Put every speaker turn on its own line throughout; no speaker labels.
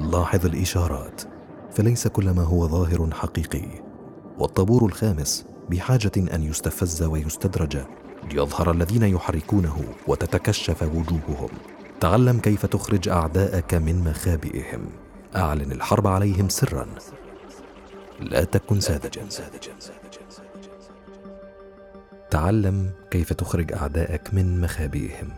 لاحظ الإشارات، فليس كل ما هو ظاهر حقيقي. والطابور الخامس بحاجة أن يستفز ويستدرج ليظهر الذين يحركونه وتتكشف وجوههم. تعلم كيف تخرج أعداءك من مخابئهم. أعلن الحرب عليهم سرا، لا تكن ساذجا. تعلم كيف تخرج أعداءك من مخابئهم.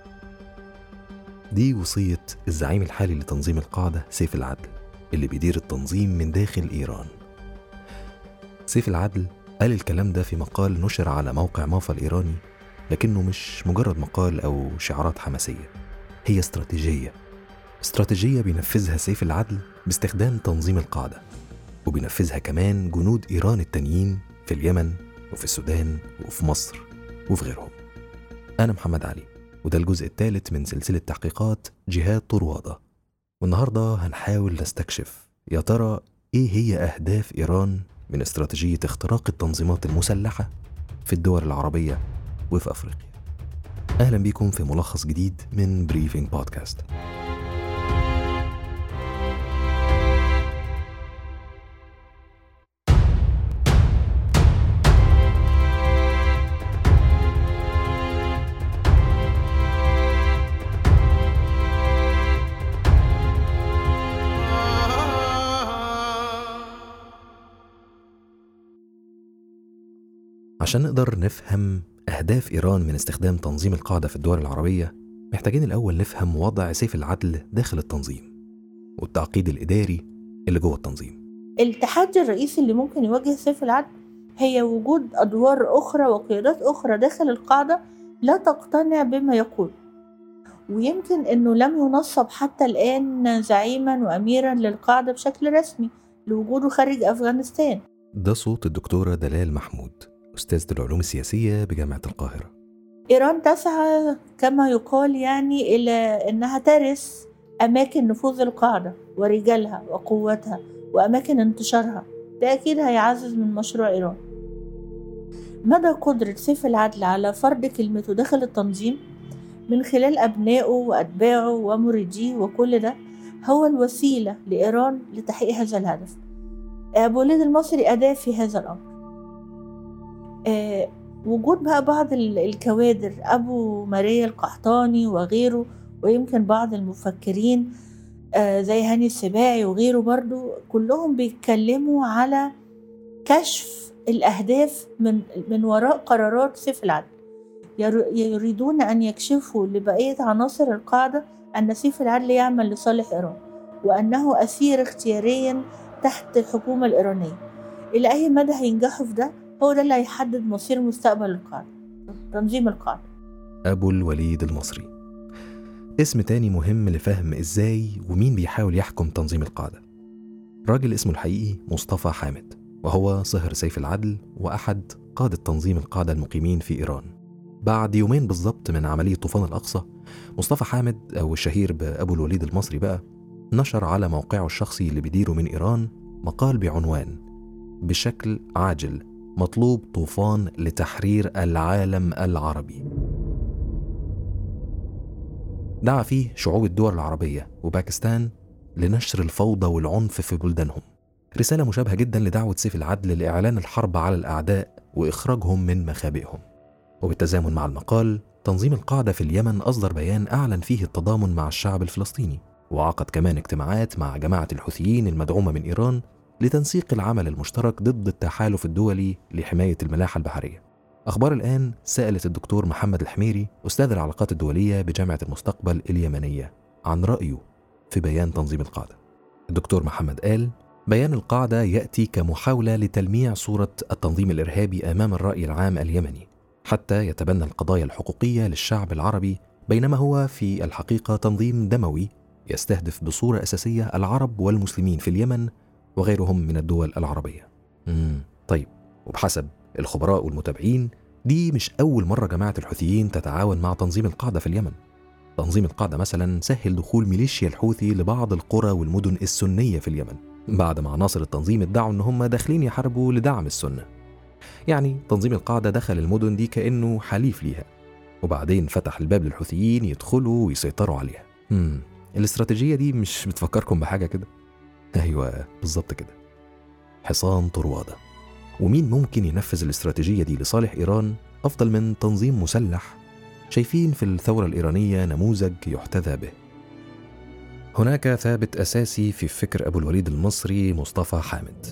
دي وصية الزعيم الحالي لتنظيم القاعدة سيف العدل، اللي بيدير التنظيم من داخل إيران. سيف العدل قال الكلام ده في مقال نشر على موقع مافا الإيراني، لكنه مش مجرد مقال أو شعارات حماسية، هي استراتيجية بينفذها سيف العدل باستخدام تنظيم القاعدة، وبينفذها كمان جنود إيران التانيين في اليمن وفي السودان وفي مصر وفي غيرهم. أنا محمد علي، وده الجزء الثالث من سلسلة تحقيقات جهاد طروادة. والنهاردة هنحاول نستكشف يا ترى إيه هي أهداف إيران من استراتيجية اختراق التنظيمات المسلحة في الدول العربية وفي أفريقيا. أهلا بكم في ملخص جديد من بريفينج بودكاست. عشان نقدر نفهم أهداف إيران من استخدام تنظيم القاعدة في الدول العربية، محتاجين الأول نفهم وضع سيف العدل داخل التنظيم والتعقيد الإداري اللي جوه التنظيم.
التحدي الرئيسي اللي ممكن يواجه سيف العدل هي وجود أدوار أخرى وقيادات أخرى داخل القاعدة لا تقتنع بما يقول، ويمكن أنه لم ينصب حتى الآن زعيما وأميرا للقاعدة بشكل رسمي لوجوده خارج أفغانستان.
ده صوت الدكتورة دلال محمود، أستاذة العلوم السياسية بجامعة القاهرة.
إيران تسعى كما يقال إلى أنها ترث أماكن نفوذ القاعدة ورجالها وقوتها وأماكن انتشارها. ده أكيد هيعزز من مشروع إيران. مدى قدرة سيف العدل على فرض كلمته داخل التنظيم من خلال أبنائه وأتباعه ومريديه، وكل ده هو الوسيلة لإيران لتحقيق هذا الهدف. أبو الوليد المصري أداة في هذا الأمر. وجود بقى بعض الكوادر، أبو ماريا القحطاني وغيره، ويمكن بعض المفكرين زي هاني السباعي وغيره برضو، كلهم بيتكلموا على كشف الأهداف من وراء قرارات سيف العدل. يريدون أن يكشفوا لبقية عناصر القاعدة أن سيف العدل يعمل لصالح إيران، وأنه أسير اختياريا تحت الحكومة الإيرانية. إلى أي مدى هينجحوا في ده؟ هو ده اللي هيحدد مصير مستقبل القاعدة، تنظيم القاعدة.
أبو الوليد المصري اسم تاني مهم لفهم إزاي ومين بيحاول يحكم تنظيم القاعدة. راجل اسمه الحقيقي مصطفى حامد، وهو صهر سيف العدل وأحد قادة تنظيم القاعدة المقيمين في إيران. بعد يومين بالضبط من عملية طوفان الأقصى، مصطفى حامد أو الشهير بأبو الوليد المصري بقى نشر على موقعه الشخصي اللي بيديره من إيران مقال بعنوان بشكل عاجل مطلوب طوفان لتحرير العالم العربي. دعا فيه شعوب الدول العربية وباكستان لنشر الفوضى والعنف في بلدانهم. رسالة مشابهة جدا لدعوة سيف العدل لإعلان الحرب على الأعداء وإخراجهم من مخابئهم. وبالتزامن مع المقال، تنظيم القاعدة في اليمن أصدر بيان أعلن فيه التضامن مع الشعب الفلسطيني، وعقد كمان اجتماعات مع جماعة الحوثيين المدعومة من إيران لتنسيق العمل المشترك ضد التحالف الدولي لحماية الملاحة البحرية. أخبار الآن سألت الدكتور محمد الحميري، أستاذ العلاقات الدولية بجامعة المستقبل اليمنية، عن رأيه في بيان تنظيم القاعدة. الدكتور محمد قال: بيان القاعدة يأتي كمحاولة لتلميع صورة التنظيم الإرهابي أمام الرأي العام اليمني، حتى يتبنى القضايا الحقوقية للشعب العربي، بينما هو في الحقيقة تنظيم دموي يستهدف بصورة أساسية العرب والمسلمين في اليمن وغيرهم من الدول العربية. طيب، وبحسب الخبراء والمتابعين، دي مش أول مرة جماعة الحوثيين تتعاون مع تنظيم القاعدة في اليمن. تنظيم القاعدة مثلا سهل دخول ميليشيا الحوثي لبعض القرى والمدن السنية في اليمن، بعد ما عناصر التنظيم ادعوا ان هم داخلين يحاربوا لدعم السنة. يعني تنظيم القاعدة دخل المدن دي كأنه حليف ليها، وبعدين فتح الباب للحوثيين يدخلوا ويسيطروا عليها. الاستراتيجية دي مش بتفكركم بحاجة كده؟ أيوة بالظبط كده، حصان طروادة. ومين ممكن ينفذ الاستراتيجية دي لصالح إيران أفضل من تنظيم مسلح شايفين في الثورة الإيرانية نموذج يحتذى به؟ هناك ثابت أساسي في فكر أبو الوليد المصري مصطفى حامد.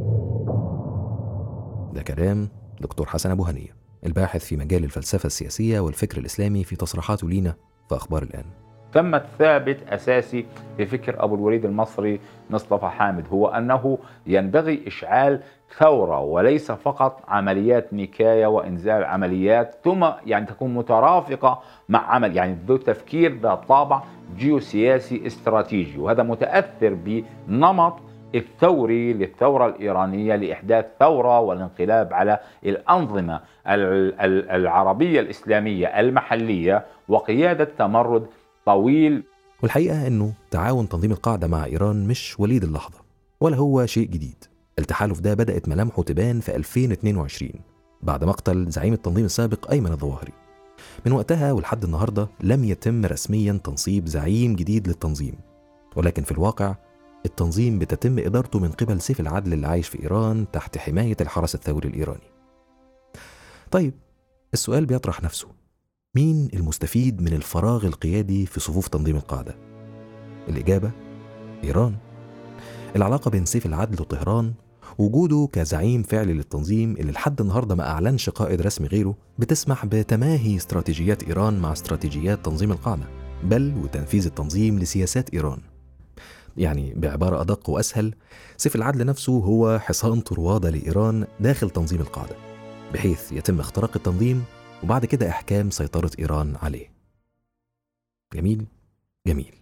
ده كلام دكتور حسن أبو هنية، الباحث في مجال الفلسفة السياسية والفكر الإسلامي، في تصريحاته لينا في أخبار الآن.
ثمة ثابت أساسي في فكر أبو الوليد المصري مصطفى حامد، هو أنه ينبغي إشعال ثورة وليس فقط عمليات نكاية وإنزال عمليات، ثم يعني تكون مترافقة مع عمل يعني ذو تفكير ذات طابع جيوسياسي استراتيجي، وهذا متأثر بنمط الثوري للثورة الإيرانية لإحداث ثورة والانقلاب على الأنظمة العربية الإسلامية المحلية وقيادة تمرد طويل.
والحقيقة أنه تعاون تنظيم القاعدة مع إيران مش وليد اللحظة ولا هو شيء جديد. التحالف ده بدأت ملامحه تبان في 2022 بعد مقتل زعيم التنظيم السابق أيمن الظواهري. من وقتها ولحد النهاردة لم يتم رسميا تنصيب زعيم جديد للتنظيم، ولكن في الواقع التنظيم بتتم إدارته من قبل سيف العدل اللي عايش في إيران تحت حماية الحرس الثوري الإيراني. طيب السؤال بيطرح نفسه، مين المستفيد من الفراغ القيادي في صفوف تنظيم القاعدة؟ الإجابة إيران. العلاقة بين سيف العدل وطهران، وجوده كزعيم فعلي للتنظيم اللي لحد النهاردة ما أعلنش قائد رسمي غيره، بتسمح بتماهي استراتيجيات إيران مع استراتيجيات تنظيم القاعدة، بل وتنفيذ التنظيم لسياسات إيران. يعني بعبارة أدق وأسهل، سيف العدل نفسه هو حصان طروادة لإيران داخل تنظيم القاعدة، بحيث يتم اختراق التنظيم وبعد كده إحكام سيطرة إيران عليه. جميل جميل.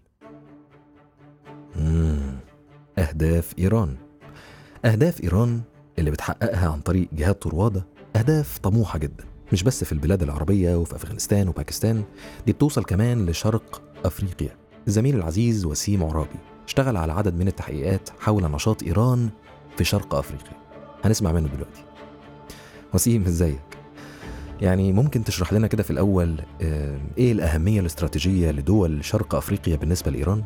أهداف إيران. أهداف إيران اللي بتحققها عن طريق جهاد طروادة أهداف طموحة جدا، مش بس في البلاد العربية وفي أفغانستان وباكستان، دي بتوصل كمان لشرق أفريقيا. الزميل العزيز وسيم عرابي اشتغل على عدد من التحقيقات حول نشاط إيران في شرق أفريقيا، هنسمع منه دلوقتي. وسيم ازيك؟ يعني ممكن تشرح لنا كده في الأول إيه الأهمية الاستراتيجية لدول شرق أفريقيا بالنسبة لإيران؟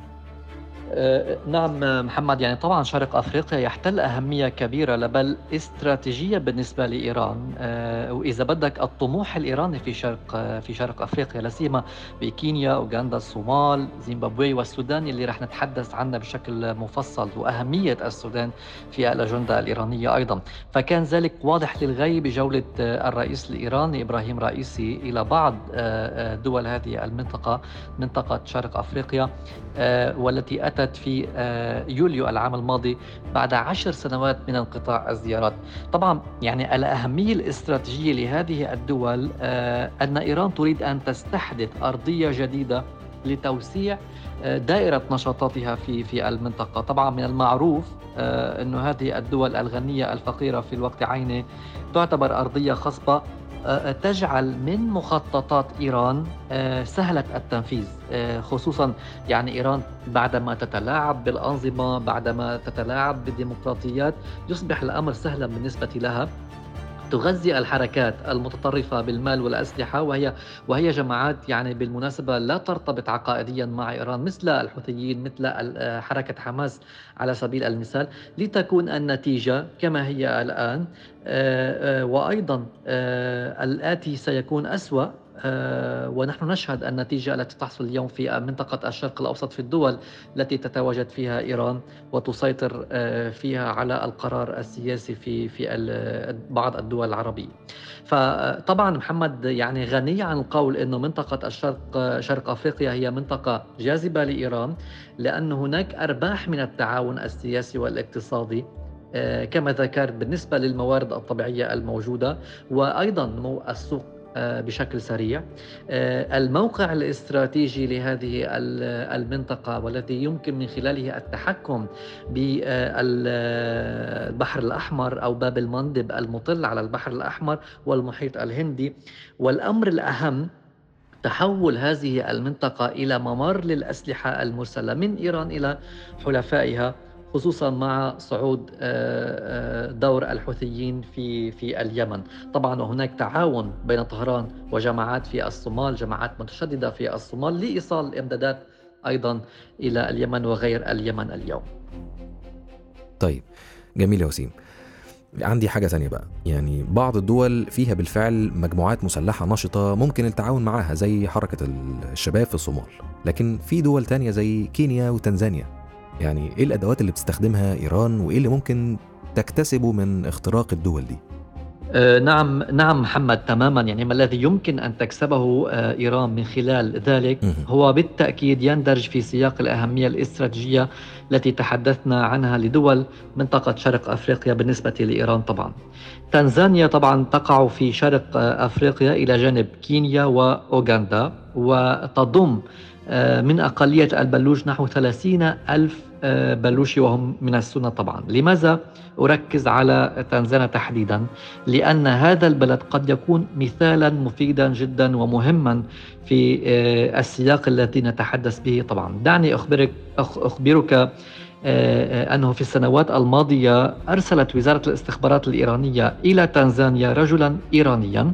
نعم محمد، يعني طبعا شرق أفريقيا يحتل أهمية كبيرة بل استراتيجية بالنسبة لإيران، وإذا بدك الطموح الإيراني في شرق أفريقيا، لا سيما بكينيا، أوغندا، الصومال، زيمبابوي والسودان اللي رح نتحدث عنها بشكل مفصل، وأهمية السودان في الأجندة الإيرانية أيضا. فكان ذلك واضح للغاية بجولة الرئيس الإيراني إبراهيم رئيسي إلى بعض دول هذه المنطقة، منطقة شرق أفريقيا، والتي أتت في يوليو العام الماضي بعد 10 سنوات من انقطاع الزيارات. طبعا يعني الأهمية الاستراتيجية لهذه الدول أن إيران تريد أن تستحدث أرضية جديدة لتوسيع دائرة نشاطاتها في المنطقة. طبعا من المعروف أن هذه الدول الغنية الفقيرة في الوقت عينه تعتبر أرضية خصبة تجعل من مخططات إيران سهلة التنفيذ، خصوصا يعني إيران بعدما تتلاعب بالأنظمة، بعدما تتلاعب بالديمقراطيات، يصبح الأمر سهلا بالنسبة لها. تغذي الحركات المتطرفة بالمال والأسلحة، وهي جماعات يعني بالمناسبة لا ترتبط عقائديا مع إيران، مثل الحوثيين، مثل حركة حماس على سبيل المثال، لتكون النتيجة كما هي الآن. وأيضا الآتي سيكون أسوأ، ونحن نشهد النتيجة التي تحصل اليوم في منطقة الشرق الأوسط، في الدول التي تتواجد فيها إيران وتسيطر فيها على القرار السياسي في بعض الدول العربية. فطبعا محمد يعني غني عن القول أنه منطقة شرق أفريقيا هي منطقة جاذبة لإيران، لأن هناك أرباح من التعاون السياسي والاقتصادي كما ذكرت بالنسبة للموارد الطبيعية الموجودة، وأيضا نمو السوق بشكل سريع. الموقع الاستراتيجي لهذه المنطقة والذي يمكن من خلاله التحكم بالبحر الأحمر أو باب المندب المطل على البحر الأحمر والمحيط الهندي. والأمر الأهم تحول هذه المنطقة إلى ممر للأسلحة المرسلة من إيران إلى حلفائها، خصوصا مع صعود دور الحوثيين في اليمن. طبعا هناك تعاون بين طهران وجماعات في الصومال، جماعات متشددة في الصومال، لإيصال الإمدادات أيضا إلى اليمن وغير اليمن اليوم.
طيب جميل يا وسيم. عندي حاجة ثانية بقى، يعني بعض الدول فيها بالفعل مجموعات مسلحة نشطة ممكن التعاون معاها زي حركة الشباب في الصومال، لكن في دول تانية زي كينيا وتنزانيا، يعني ايه الأدوات اللي بتستخدمها إيران وايه اللي ممكن تكتسبه من اختراق الدول دي؟
نعم محمد، تماما. يعني ما الذي يمكن أن تكسبه إيران من خلال ذلك هو بالتأكيد يندرج في سياق الأهمية الاستراتيجية التي تحدثنا عنها لدول منطقة شرق أفريقيا بالنسبة لإيران. طبعا تنزانيا طبعا تقع في شرق أفريقيا إلى جانب كينيا وأوغندا، وتضم من أقلية البلوش نحو 30,000 بلوشي وهم من السنة. طبعا لماذا أركز على تنزانيا تحديدا؟ لأن هذا البلد قد يكون مثالا مفيدا جدا ومهما في السياق الذي نتحدث به. طبعا دعني أخبرك أنه في السنوات الماضية أرسلت وزارة الاستخبارات الإيرانية إلى تنزانيا رجلا إيرانيا،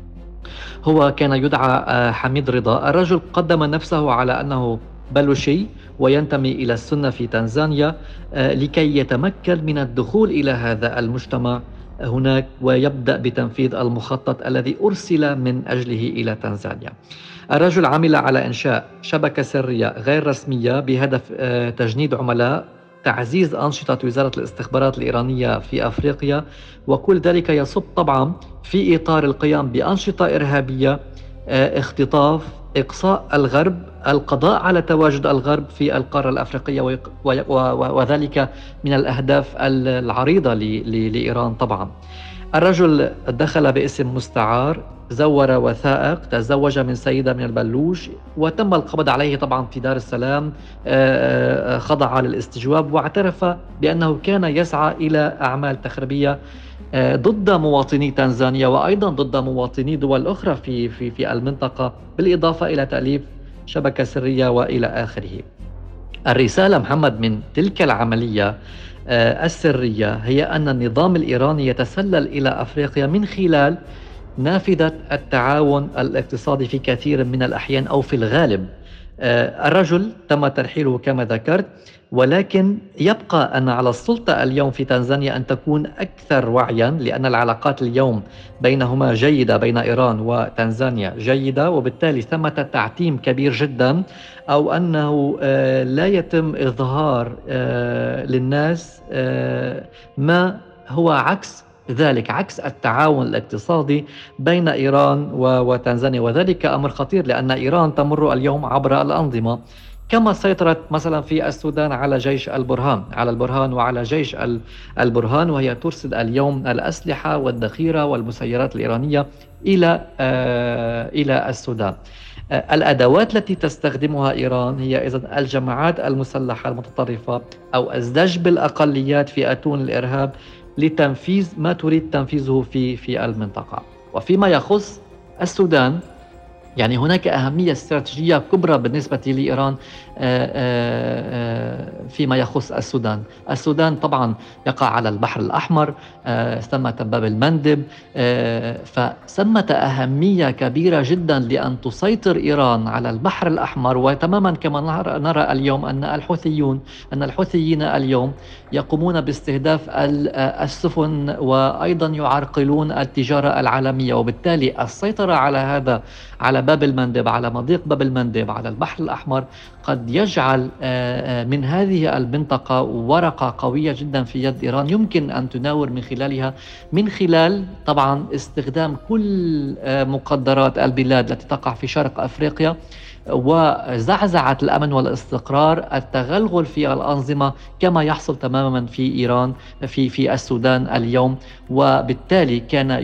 هو كان يدعى حميد رضا. الرجل قدم نفسه على أنه بلوشي وينتمي إلى السنة في تنزانيا لكي يتمكن من الدخول إلى هذا المجتمع هناك ويبدأ بتنفيذ المخطط الذي أرسل من أجله إلى تنزانيا. الرجل عمل على إنشاء شبكة سرية غير رسمية بهدف تجنيد عملاء، تعزيز أنشطة وزارة الاستخبارات الإيرانية في أفريقيا، وكل ذلك يصب طبعا في إطار القيام بأنشطة إرهابية، اختطاف، إقصاء الغرب، القضاء على تواجد الغرب في القارة الأفريقية، وذلك من الأهداف العريضة لإيران. طبعا الرجل دخل باسم مستعار، زور وثائق، تزوج من سيدة من البلوش، وتم القبض عليه طبعا في دار السلام، خضع للاستجواب، واعترف بأنه كان يسعى إلى أعمال تخريبية ضد مواطني تنزانيا وأيضا ضد مواطني دول أخرى في المنطقة، بالإضافة إلى تأليف شبكة سرية وإلى آخره. الرسالة محمد من تلك العملية السرية هي أن النظام الإيراني يتسلل إلى أفريقيا من خلال نافذة التعاون الاقتصادي في كثير من الأحيان أو في الغالب. الرجل تم ترحيله كما ذكرت، ولكن يبقى أن على السلطة اليوم في تنزانيا أن تكون أكثر وعيا، لأن العلاقات اليوم بينهما جيدة، بين إيران وتنزانيا جيدة، وبالتالي ثمة تعتيم كبير جدا، أو أنه لا يتم إظهار للناس ما هو عكس ذلك، عكس التعاون الاقتصادي بين إيران وتنزانيا، وذلك أمر خطير لأن إيران تمر اليوم عبر الأنظمة، كما سيطرت مثلا في السودان على جيش البرهان وعلى جيش البرهان، وهي ترسل اليوم الأسلحة والذخيرة والمسيرات الإيرانية إلى السودان. الأدوات التي تستخدمها إيران هي إذن الجماعات المسلحة المتطرفة أو الزج بالأقليات في أتون الإرهاب لتنفيذ ما تريد تنفيذه في المنطقة. وفيما يخص السودان، يعني هناك أهمية استراتيجية كبرى بالنسبة لإيران فيما يخص السودان طبعا يقع على البحر الأحمر، ثمة باب المندب، فثمة أهمية كبيرة جدا لأن تسيطر إيران على البحر الأحمر. وتماما كما نرى اليوم أن الحوثيين اليوم يقومون باستهداف السفن وأيضا يعرقلون التجارة العالمية، وبالتالي السيطرة على باب المندب، على مضيق باب المندب، على البحر الأحمر، قد يجعل من هذه المنطقة ورقة قوية جدا في يد إيران يمكن أن تناور من خلال طبعا استخدام كل مقدرات البلاد التي تقع في شرق أفريقيا وزعزعة الأمن والاستقرار، التغلغل في الأنظمة كما يحصل تماما في إيران في السودان اليوم، وبالتالي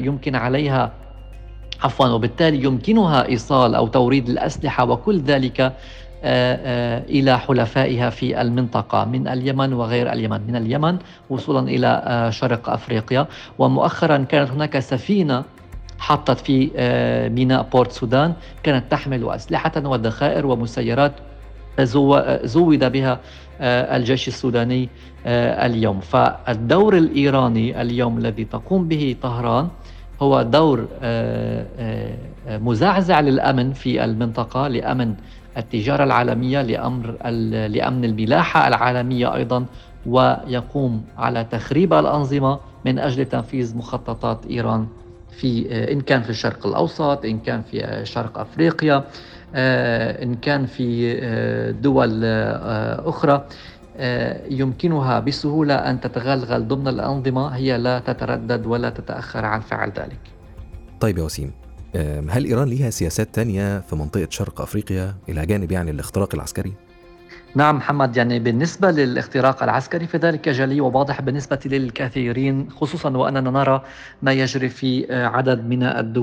وبالتالي يمكنها إيصال أو توريد الأسلحة وكل ذلك إلى حلفائها في المنطقة من اليمن وغير اليمن، من اليمن وصولا إلى شرق أفريقيا. ومؤخرا كانت هناك سفينة حطت في ميناء بورت سودان، كانت تحمل أسلحة وذخائر ومسيرات زود بها الجيش السوداني اليوم. فالدور الإيراني اليوم الذي تقوم به طهران هو دور مزعزع للأمن في المنطقة، لأمن التجارة العالمية، لأمن الملاحة العالمية أيضا، ويقوم على تخريب الأنظمة من أجل تنفيذ مخططات إيران إن كان في الشرق الأوسط، إن كان في شرق أفريقيا، إن كان في دول أخرى يمكنها بسهولة أن تتغلغل ضمن الأنظمة، هي لا تتردد ولا تتأخر عن فعل ذلك.
طيب يا وسيم، هل إيران ليها سياسات تانية في منطقة شرق أفريقيا إلى جانب الاختراق العسكري؟
نعم محمد، بالنسبة للاختراق العسكري فذلك جلي وواضح بالنسبة للكثيرين، خصوصا وأننا نرى ما يجري في عدد من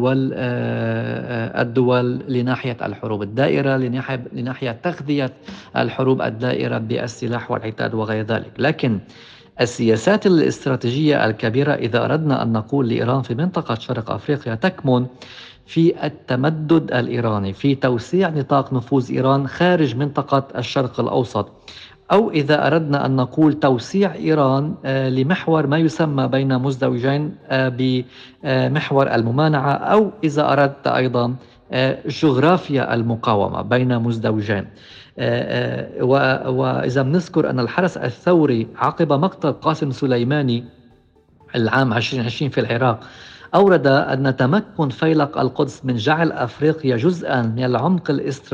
الدول لناحية الحروب الدائرة، لناحية تغذية الحروب الدائرة بالسلاح والعتاد وغير ذلك. لكن السياسات الاستراتيجية الكبيرة إذا أردنا أن نقول لإيران في منطقة شرق أفريقيا تكمن في التمدد الإيراني، في توسيع نطاق نفوذ إيران خارج منطقة الشرق الأوسط، أو إذا أردنا أن نقول توسيع إيران لمحور ما يسمى بين مزدوجين بمحور الممانعة، أو إذا أردت أيضا جغرافيا المقاومة بين مزدوجين. وإذا بنذكر أن الحرس الثوري عقب مقتل قاسم سليماني العام 2020 في العراق أورد أن تمكن فيلق القدس من جعل أفريقيا جزءاً من العمق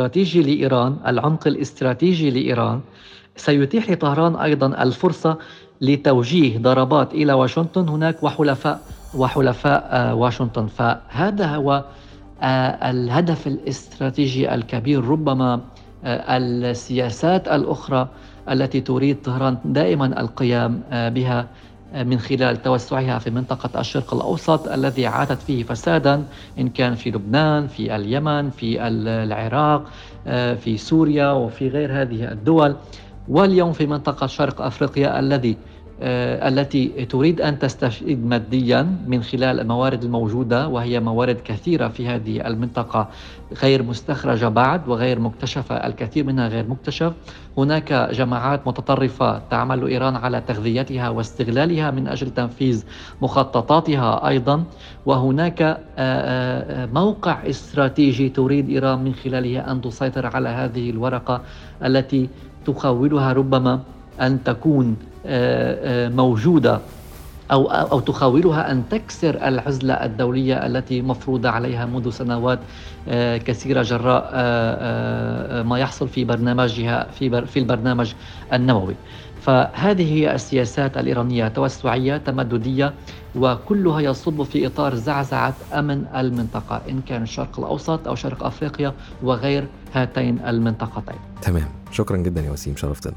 الاستراتيجي لإيران سيتيح لطهران أيضاً الفرصة لتوجيه ضربات إلى واشنطن هناك وحلفاء واشنطن. فهذا هو الهدف الاستراتيجي الكبير. ربما السياسات الأخرى التي تريد طهران دائماً القيام بها من خلال توسعها في منطقة الشرق الأوسط الذي عادت فيه فسادا، إن كان في لبنان، في اليمن، في العراق، في سوريا وفي غير هذه الدول، واليوم في منطقة شرق أفريقيا التي تريد أن تستفيد ماديا من خلال الموارد الموجودة، وهي موارد كثيرة في هذه المنطقة غير مستخرجة بعد وغير مكتشفة، الكثير منها غير مكتشف. هناك جماعات متطرفة تعمل إيران على تغذيتها واستغلالها من أجل تنفيذ مخططاتها أيضا، وهناك موقع استراتيجي تريد إيران من خلاله أن تسيطر على هذه الورقة التي تخولها ربما أن تكون موجودة أو تخاولها أن تكسر العزلة الدولية التي مفروضة عليها منذ سنوات كثيرة جراء ما يحصل في برنامجها في البرنامج النووي. فهذه هي السياسات الإيرانية توسعية تمددية، وكلها يصب في إطار زعزعة أمن المنطقة، إن كان الشرق الأوسط أو شرق أفريقيا وغير هاتين المنطقتين.
تمام، شكرا جدا يا وسيم، شرفتنا.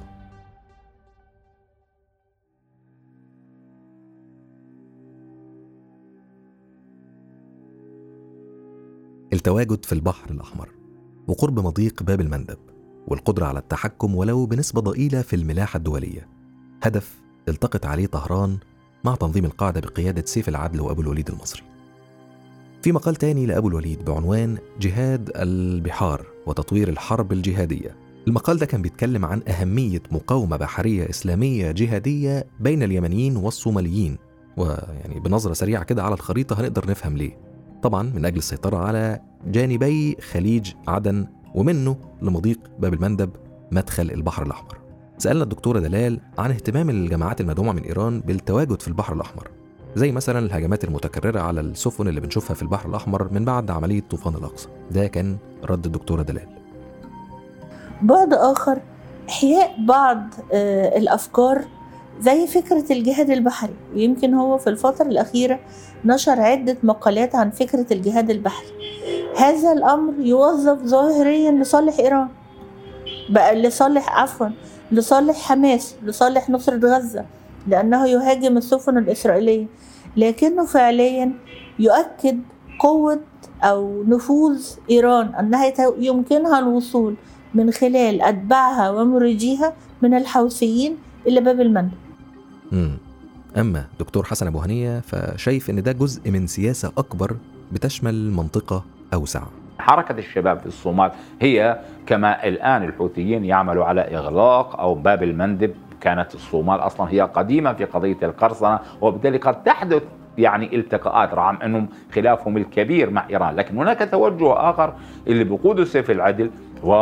التواجد في البحر الأحمر وقرب مضيق باب المندب والقدرة على التحكم ولو بنسبة ضئيلة في الملاحة الدولية هدف التقت عليه طهران مع تنظيم القاعدة بقيادة سيف العدل وأبو الوليد المصري. في مقال تاني لأبو الوليد بعنوان جهاد البحار وتطوير الحرب الجهادية، المقال ده كان بيتكلم عن أهمية مقاومة بحرية إسلامية جهادية بين اليمنيين والصوماليين، ويعني بنظرة سريعة كده على الخريطة هنقدر نفهم ليه. طبعا من أجل السيطرة على جانبي خليج عدن ومنه لمضيق باب المندب مدخل البحر الأحمر. سألنا الدكتورة دلال عن اهتمام الجماعات المدعومة من إيران بالتواجد في البحر الأحمر، زي مثلا الهجمات المتكررة على السفن اللي بنشوفها في البحر الأحمر من بعد عملية طوفان الأقصى. ده كان رد الدكتورة دلال.
بعد آخر إحياء بعض الأفكار زي فكرة الجهاد البحري، ويمكن هو في الفترة الأخيرة نشر عدة مقالات عن فكرة الجهاد البحري. هذا الأمر يوظف ظاهريا لصالح إيران، بقى لصالح حماس، لصالح نصرة غزة، لأنه يهاجم السفن الإسرائيلية، لكنه فعليا يؤكد قوة أو نفوذ إيران، أنها يمكنها الوصول من خلال أتباعها ومريديها من الحوثيين إلى باب المندب.
أما دكتور حسن أبو هنية فشايف أن ده جزء من سياسة أكبر بتشمل منطقة أوسع.
حركة الشباب في الصومال هي كما الآن الحوثيين يعملوا على إغلاق أو باب المندب. كانت الصومال أصلا هي قديمة في قضية القرصنة، وبالتالي قد تحدث يعني التقاءات رغم أنهم خلافهم الكبير مع إيران. لكن هناك توجه آخر اللي بقوده سيف العدل، و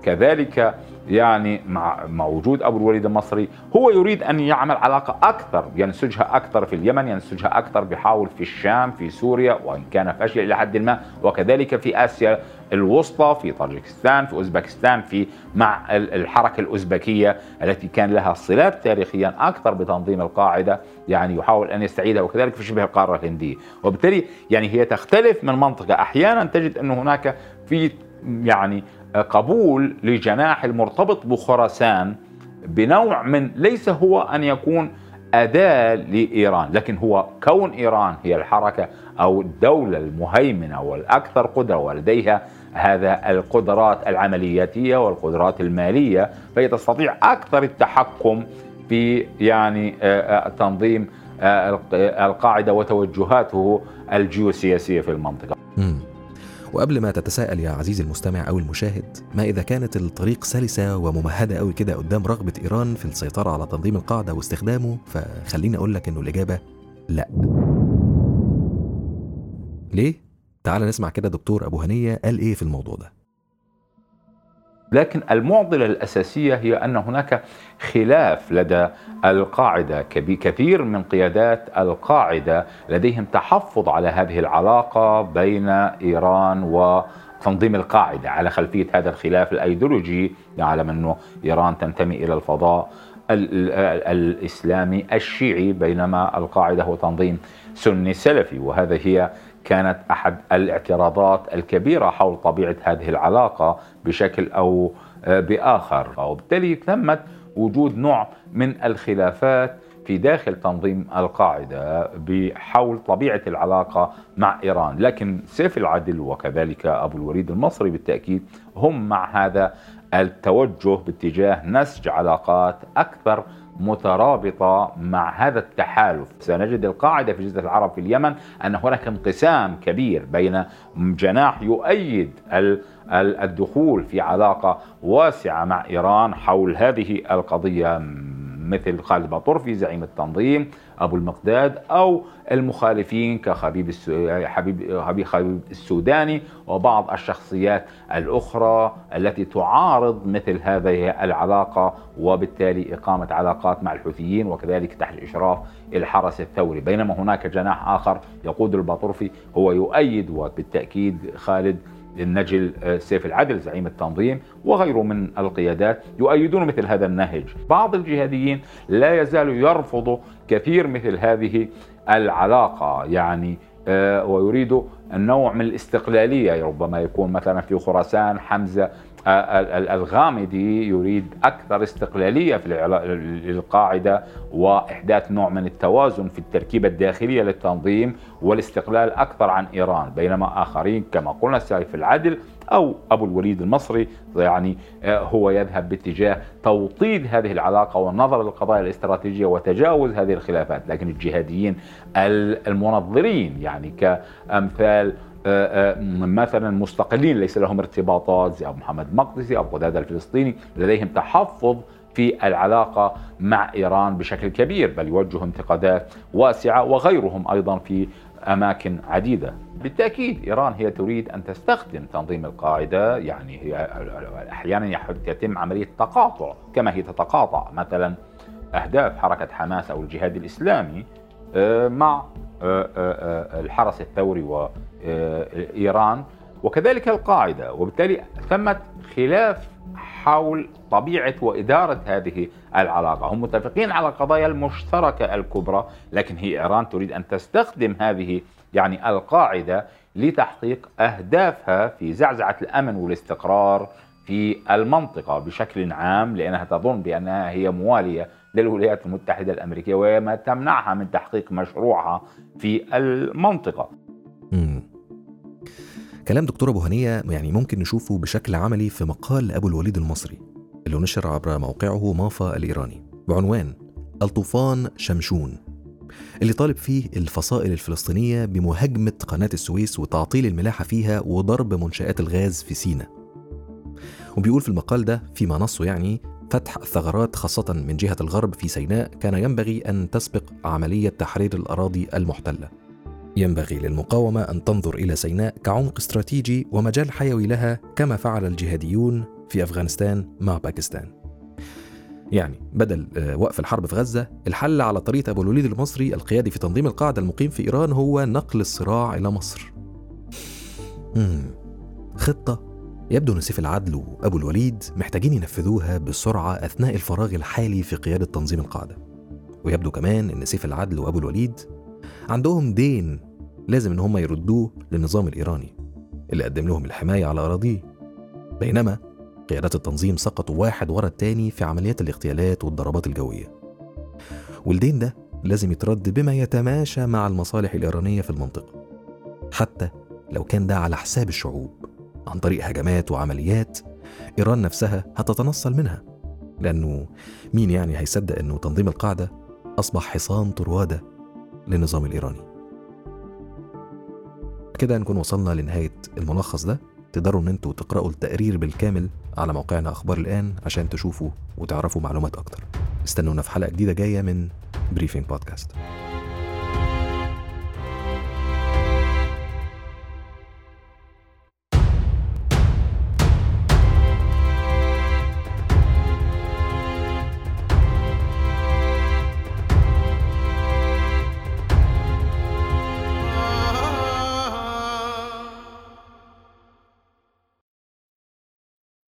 وكذلك يعني مع وجود أبو الوليد المصري هو يريد أن يعمل علاقة أكثر، ينسجها أكثر في اليمن، ينسجها أكثر، بيحاول في الشام، في سوريا، وإن كان فشل إلى حد ما، وكذلك في آسيا الوسطى، في طاجكستان، في أوزبكستان، مع الحركة الأوزبكية التي كان لها صلات تاريخيا أكثر بتنظيم القاعدة، يعني يحاول أن يستعيدها، وكذلك في شبه القارة الهندية. وبالتالي يعني هي تختلف من منطقة، أحيانا تجد أن هناك في يعني قبول لجناح المرتبط بخراسان بنوع من ليس هو أن يكون أداة لإيران، لكن هو كون إيران هي الحركة أو الدولة المهيمنة والأكثر قدرة ولديها هذا القدرات العملياتية والقدرات المالية، فهي تستطيع أكثر التحكم في يعني تنظيم القاعدة وتوجهاته الجيوسياسية في المنطقة.
وقبل ما تتساءل يا عزيزي المستمع أو المشاهد ما إذا كانت الطريق سلسة وممهدة قوي كده قدام رغبة إيران في السيطرة على تنظيم القاعدة واستخدامه، فخليني أقول لك إنه الإجابة لا. ليه؟ تعال نسمع كده دكتور أبو هنية قال إيه في الموضوع ده.
لكن المعضلة الأساسية هي أن هناك خلاف لدى القاعدة، كثير من قيادات القاعدة لديهم تحفظ على هذه العلاقة بين إيران وتنظيم القاعدة على خلفية هذا الخلاف الأيديولوجي. يعلم أنه إيران تنتمي إلى الفضاء الإسلامي الشيعي، بينما القاعدة هو تنظيم سني سلفي، وهذا هي كانت أحد الاعتراضات الكبيرة حول طبيعة هذه العلاقة بشكل أو بآخر. وبالتالي ثمت وجود نوع من الخلافات في داخل تنظيم القاعدة بحول طبيعة العلاقة مع إيران. لكن سيف العدل وكذلك أبو الوليد المصري بالتأكيد هم مع هذا التوجه باتجاه نسج علاقات أكثر مترابطة مع هذا التحالف. سنجد القاعدة في جزيرة العرب في اليمن أن هناك انقسام كبير بين جناح يؤيد الدخول في علاقة واسعة مع إيران حول هذه القضية، مثل خالد باطرفي زعيم التنظيم، أبو المقداد، أو المخالفين كخبيب السوداني وبعض الشخصيات الأخرى التي تعارض مثل هذه العلاقة، وبالتالي إقامة علاقات مع الحوثيين وكذلك تحت إشراف الحرس الثوري. بينما هناك جناح آخر يقود الباطرفي هو يؤيد وبالتأكيد خالد النجل سيف العدل زعيم التنظيم وغيره من القيادات يؤيدون مثل هذا النهج. بعض الجهاديين لا يزالوا يرفضوا كثير مثل هذه العلاقة، يعني ويريدوا النوع من الاستقلالية. ربما يكون مثلا في خراسان حمزة الغامدي يريد أكثر استقلالية في القاعدة وإحداث نوع من التوازن في التركيبة الداخلية للتنظيم والاستقلال أكثر عن إيران، بينما آخرين كما قلنا سيف العدل أو أبو الوليد المصري يعني هو يذهب باتجاه توطيد هذه العلاقة والنظر للقضايا الاستراتيجية وتجاوز هذه الخلافات. لكن الجهاديين المنظرين يعني كأمثال مثلا مستقلين ليس لهم ارتباطات زي أبو محمد مقدسي أو قتادة الفلسطيني لديهم تحفظ في العلاقة مع إيران بشكل كبير، بل يوجه انتقادات واسعة، وغيرهم أيضا في أماكن عديدة. بالتأكيد إيران هي تريد أن تستخدم تنظيم القاعدة، يعني هي أحيانا يتم عملية تقاطع كما هي تتقاطع مثلا أهداف حركة حماس أو الجهاد الإسلامي مع الحرس الثوري وإيران وكذلك القاعدة. وبالتالي ثمت خلاف حول طبيعة وإدارة هذه العلاقة. هم متفقين على القضايا المشتركة الكبرى، لكن هي إيران تريد أن تستخدم هذه يعني القاعدة لتحقيق أهدافها في زعزعة الأمن والاستقرار في المنطقة بشكل عام، لأنها تظن بأنها هي موالية للولايات المتحدة الأمريكية وما تمنعها من تحقيق مشروعها في المنطقة.
كلام دكتور أبو هنية يعني ممكن نشوفه بشكل عملي في مقال أبو الوليد المصري اللي نشر عبر موقعه مافا الإيراني بعنوان الطوفان شمشون، اللي طالب فيه الفصائل الفلسطينية بمهاجمة قناة السويس وتعطيل الملاحة فيها وضرب منشآت الغاز في سيناء. وبيقول في المقال ده فيما نصه يعني فتح الثغرات خاصة من جهة الغرب في سيناء كان ينبغي أن تسبق عملية تحرير الأراضي المحتلة. ينبغي للمقاومة أن تنظر إلى سيناء كعمق استراتيجي ومجال حيوي لها كما فعل الجهاديون في أفغانستان مع باكستان. يعني بدل وقف الحرب في غزة، الحل على طريقة أبو الوليد المصري القيادي في تنظيم القاعدة المقيم في إيران هو نقل الصراع إلى مصر. خطة يبدو أن سيف العدل وأبو الوليد محتاجين ينفذوها بسرعة أثناء الفراغ الحالي في قيادة تنظيم القاعدة. ويبدو كمان أن سيف العدل وأبو الوليد عندهم دين لازم أن هم يردوه للنظام الإيراني اللي قدم لهم الحماية على أراضيه، بينما قيادات التنظيم سقطوا واحد ورا التاني في عمليات الاغتيالات والضربات الجوية. والدين ده لازم يترد بما يتماشى مع المصالح الإيرانية في المنطقة، حتى لو كان ده على حساب الشعوب عن طريق هجمات وعمليات إيران نفسها هتتنصل منها، لأنه مين يعني هيصدق أنه تنظيم القاعدة أصبح حصان طروادة للنظام الإيراني. كده نكون وصلنا لنهاية الملخص ده. تقدروا ان انتوا تقرأوا التقرير بالكامل على موقعنا أخبار الآن عشان تشوفوا وتعرفوا معلومات أكتر. استنونا في حلقة جديدة جاية من بريفينج بودكاست.